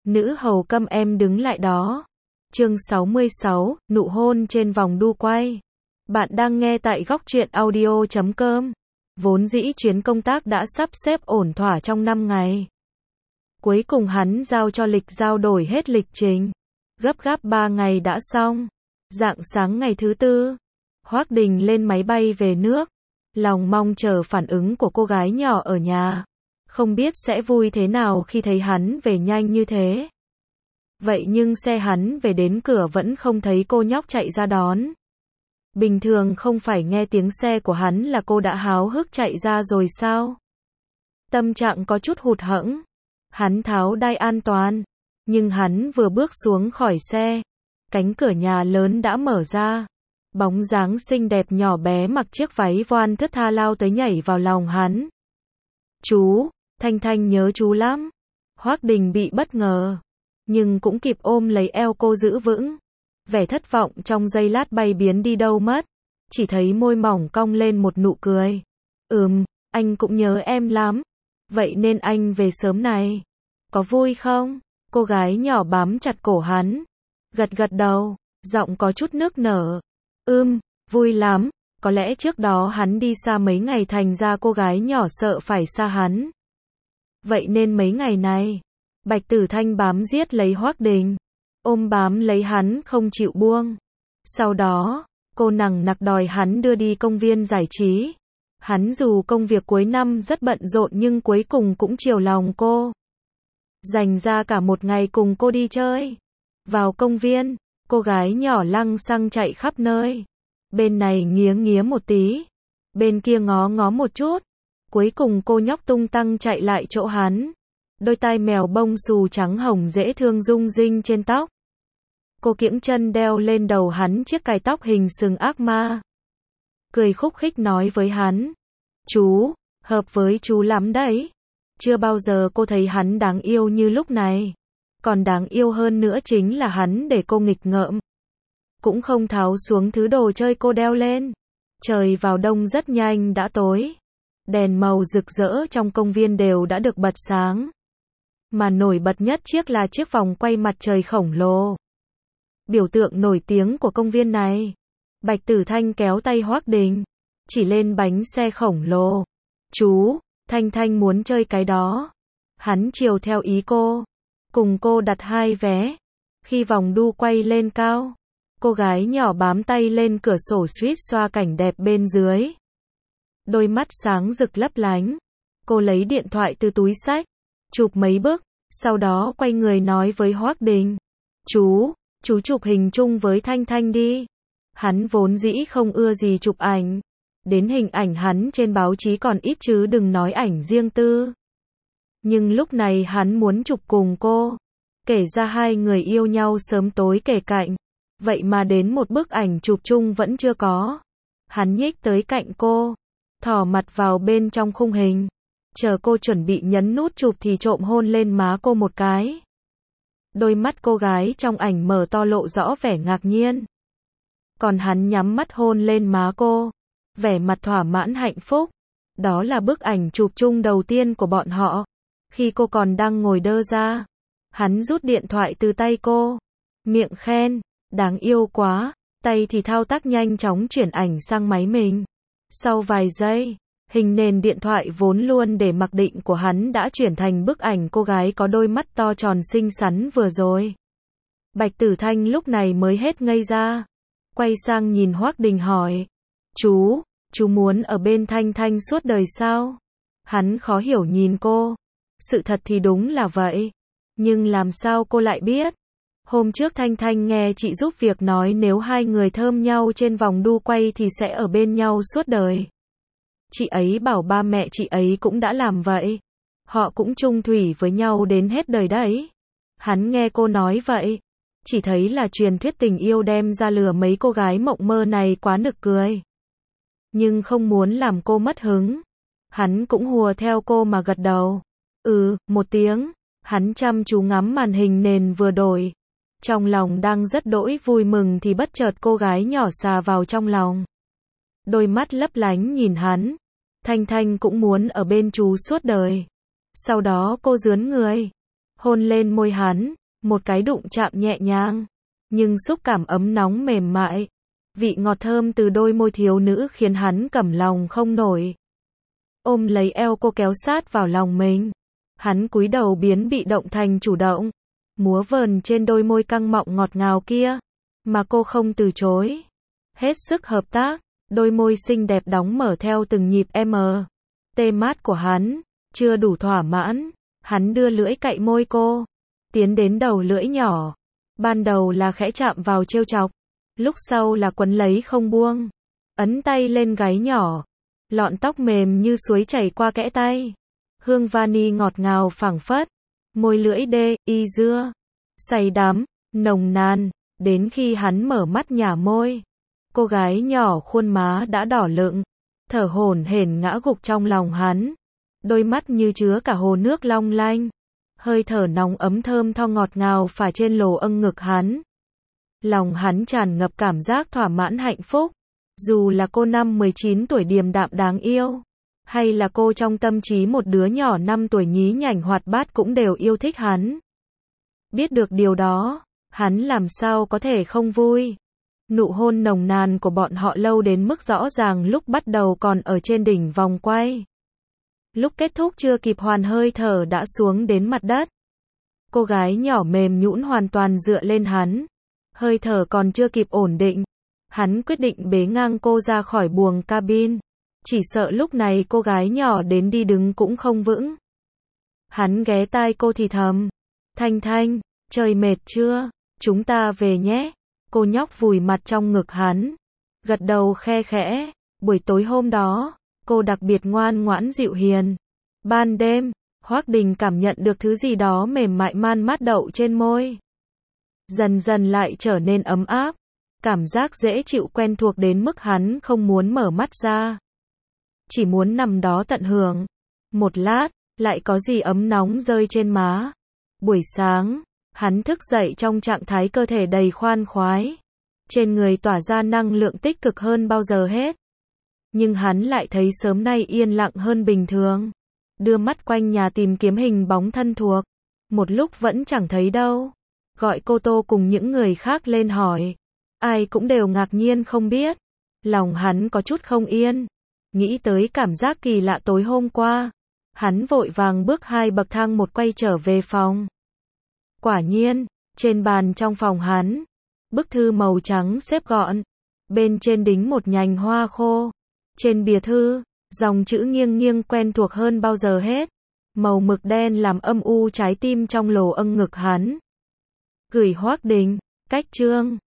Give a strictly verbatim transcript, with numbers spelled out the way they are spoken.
Nữ hầu câm em đứng lại đó. Chương sáu mươi sáu, nụ hôn trên vòng đu quay. Bạn đang nghe tại góc truyện audio chấm com. Vốn dĩ chuyến công tác đã sắp xếp ổn thỏa trong năm ngày. Cuối cùng hắn giao cho lịch giao đổi hết lịch trình. Gấp gáp ba ngày đã xong. Rạng sáng ngày thứ tư, Hoắc Đình lên máy bay về nước. Lòng mong chờ phản ứng của cô gái nhỏ ở nhà. Không biết sẽ vui thế nào khi thấy hắn về nhanh như thế. Vậy nhưng xe hắn về đến cửa vẫn không thấy cô nhóc chạy ra đón. Bình thường không phải nghe tiếng xe của hắn là cô đã háo hức chạy ra rồi sao? Tâm trạng có chút hụt hẫng. Hắn tháo đai an toàn. Nhưng hắn vừa bước xuống khỏi xe. Cánh cửa nhà lớn đã mở ra. Bóng dáng xinh đẹp nhỏ bé mặc chiếc váy voan thướt tha lao tới nhảy vào lòng hắn. Chú, Thanh Thanh nhớ chú lắm. Hoắc Đình bị bất ngờ. Nhưng cũng kịp ôm lấy eo cô giữ vững. Vẻ thất vọng trong giây lát bay biến đi đâu mất. Chỉ thấy môi mỏng cong lên một nụ cười. Ừm, anh cũng nhớ em lắm. Vậy nên anh về sớm này. Có vui không? Cô gái nhỏ bám chặt cổ hắn. Gật gật đầu, giọng có chút nước nở. Ừm, vui lắm. Có lẽ trước đó hắn đi xa mấy ngày thành ra cô gái nhỏ sợ phải xa hắn. Vậy nên mấy ngày này, Bạch Tử Thanh bám giết lấy Hoắc Đình. Ôm bám lấy hắn không chịu buông. Sau đó, cô nằng nặc đòi hắn đưa đi công viên giải trí. Hắn dù công việc cuối năm rất bận rộn nhưng cuối cùng cũng chiều lòng cô. Dành ra cả một ngày cùng cô đi chơi. Vào công viên, cô gái nhỏ lăng xăng chạy khắp nơi. Bên này nghía nghía một tí. Bên kia ngó ngó một chút. Cuối cùng cô nhóc tung tăng chạy lại chỗ hắn. Đôi tai mèo bông xù trắng hồng dễ thương rung rinh trên tóc. Cô kiễng chân đeo lên đầu hắn chiếc cài tóc hình sừng ác ma. Cười khúc khích nói với hắn. Chú, hợp với chú lắm đấy. Chưa bao giờ cô thấy hắn đáng yêu như lúc này. Còn đáng yêu hơn nữa chính là hắn để cô nghịch ngợm. Cũng không tháo xuống thứ đồ chơi cô đeo lên. Trời vào đông rất nhanh đã tối. Đèn màu rực rỡ trong công viên đều đã được bật sáng. Mà nổi bật nhất chiếc là chiếc vòng quay mặt trời khổng lồ. Biểu tượng nổi tiếng của công viên này. Bạch Tử Thanh kéo tay Hoắc Đình. Chỉ lên bánh xe khổng lồ. Chú, Thanh Thanh muốn chơi cái đó. Hắn chiều theo ý cô. Cùng cô đặt hai vé. Khi vòng đu quay lên cao. Cô gái nhỏ bám tay lên cửa sổ suýt xoa cảnh đẹp bên dưới. Đôi mắt sáng rực lấp lánh. Cô lấy điện thoại từ túi xách. Chụp mấy bức. Sau đó quay người nói với Hoắc Đình. Chú, chú chụp hình chung với Thanh Thanh đi. Hắn vốn dĩ không ưa gì chụp ảnh. Đến hình ảnh hắn trên báo chí còn ít chứ đừng nói ảnh riêng tư. Nhưng lúc này hắn muốn chụp cùng cô. Kể ra hai người yêu nhau sớm tối kề cạnh. Vậy mà đến một bức ảnh chụp chung vẫn chưa có. Hắn nhích tới cạnh cô. Thò mặt vào bên trong khung hình. Chờ cô chuẩn bị nhấn nút chụp thì trộm hôn lên má cô một cái. Đôi mắt cô gái trong ảnh mở to lộ rõ vẻ ngạc nhiên. Còn hắn nhắm mắt hôn lên má cô. Vẻ mặt thỏa mãn hạnh phúc. Đó là bức ảnh chụp chung đầu tiên của bọn họ. Khi cô còn đang ngồi đơ ra. Hắn rút điện thoại từ tay cô. Miệng khen. Đáng yêu quá. Tay thì thao tác nhanh chóng chuyển ảnh sang máy mình. Sau vài giây, hình nền điện thoại vốn luôn để mặc định của hắn đã chuyển thành bức ảnh cô gái có đôi mắt to tròn xinh xắn vừa rồi. Bạch Tử Thanh lúc này mới hết ngây ra. Quay sang nhìn Hoắc Đình hỏi. Chú, chú muốn ở bên Thanh Thanh suốt đời sao? Hắn khó hiểu nhìn cô. Sự thật thì đúng là vậy. Nhưng làm sao cô lại biết? Hôm trước Thanh Thanh nghe chị giúp việc nói nếu hai người thơm nhau trên vòng đu quay thì sẽ ở bên nhau suốt đời. Chị ấy bảo ba mẹ chị ấy cũng đã làm vậy. Họ cũng chung thủy với nhau đến hết đời đấy. Hắn nghe cô nói vậy. Chỉ thấy là truyền thuyết tình yêu đem ra lừa mấy cô gái mộng mơ này quá nực cười. Nhưng không muốn làm cô mất hứng. Hắn cũng hùa theo cô mà gật đầu. Ừ, một tiếng. Hắn chăm chú ngắm màn hình nền vừa đổi. Trong lòng đang rất đỗi vui mừng thì bất chợt cô gái nhỏ xà vào trong lòng. Đôi mắt lấp lánh nhìn hắn. Thanh Thanh cũng muốn ở bên chú suốt đời. Sau đó cô rướn người. Hôn lên môi hắn. Một cái đụng chạm nhẹ nhàng, nhưng xúc cảm ấm nóng mềm mại. Vị ngọt thơm từ đôi môi thiếu nữ khiến hắn cầm lòng không nổi. Ôm lấy eo cô kéo sát vào lòng mình. Hắn cúi đầu biến bị động thành chủ động. Múa vờn trên đôi môi căng mọng ngọt ngào kia. Mà cô không từ chối. Hết sức hợp tác. Đôi môi xinh đẹp đóng mở theo từng nhịp M. Tê mát của hắn. Chưa đủ thỏa mãn. Hắn đưa lưỡi cạy môi cô. Tiến đến đầu lưỡi nhỏ. Ban đầu là khẽ chạm vào trêu chọc. Lúc sau là quấn lấy không buông. Ấn tay lên gáy nhỏ. Lọn tóc mềm như suối chảy qua kẽ tay. Hương vani ngọt ngào phảng phất. Môi lưỡi đê, y dưa. Say đắm, nồng nàn. Đến khi hắn mở mắt nhả môi. Cô gái nhỏ khuôn má đã đỏ lựng. Thở hổn hển ngã gục trong lòng hắn. Đôi mắt như chứa cả hồ nước long lanh. Hơi thở nóng ấm thơm tho ngọt ngào phả trên lồ âng ngực hắn. Lòng hắn tràn ngập cảm giác thỏa mãn hạnh phúc. Dù là cô năm mười chín tuổi điềm đạm đáng yêu. Hay là cô trong tâm trí một đứa nhỏ năm tuổi nhí nhảnh hoạt bát cũng đều yêu thích hắn. Biết được điều đó, hắn làm sao có thể không vui. Nụ hôn nồng nàn của bọn họ lâu đến mức rõ ràng lúc bắt đầu còn ở trên đỉnh vòng quay. Lúc kết thúc chưa kịp hoàn hơi thở đã xuống đến mặt đất. Cô gái nhỏ mềm nhũn hoàn toàn dựa lên hắn. Hơi thở còn chưa kịp ổn định. Hắn quyết định bế ngang cô ra khỏi buồng cabin. Chỉ sợ lúc này cô gái nhỏ đến đi đứng cũng không vững. Hắn ghé tai cô thì thầm. Thanh Thanh, trời mệt chưa? Chúng ta về nhé. Cô nhóc vùi mặt trong ngực hắn. Gật đầu khe khẽ. Buổi tối hôm đó, cô đặc biệt ngoan ngoãn dịu hiền. Ban đêm, Hoắc Đình cảm nhận được thứ gì đó mềm mại man mát đậu trên môi. Dần dần lại trở nên ấm áp. Cảm giác dễ chịu quen thuộc đến mức hắn không muốn mở mắt ra. Chỉ muốn nằm đó tận hưởng. Một lát, lại có gì ấm nóng rơi trên má. Buổi sáng, hắn thức dậy trong trạng thái cơ thể đầy khoan khoái. Trên người tỏa ra năng lượng tích cực hơn bao giờ hết. Nhưng hắn lại thấy sớm nay yên lặng hơn bình thường. Đưa mắt quanh nhà tìm kiếm hình bóng thân thuộc. Một lúc vẫn chẳng thấy đâu. Gọi cô Tô cùng những người khác lên hỏi. Ai cũng đều ngạc nhiên không biết. Lòng hắn có chút không yên. Nghĩ tới cảm giác kỳ lạ tối hôm qua. Hắn vội vàng bước hai bậc thang một quay trở về phòng. Quả nhiên, trên bàn trong phòng hắn. Bức thư màu trắng xếp gọn. Bên trên đính một nhành hoa khô. Trên bìa thư, dòng chữ nghiêng nghiêng quen thuộc hơn bao giờ hết. Màu mực đen làm âm u trái tim trong lồ âng ngực hắn. Gửi Hoắc Đình, cách chương.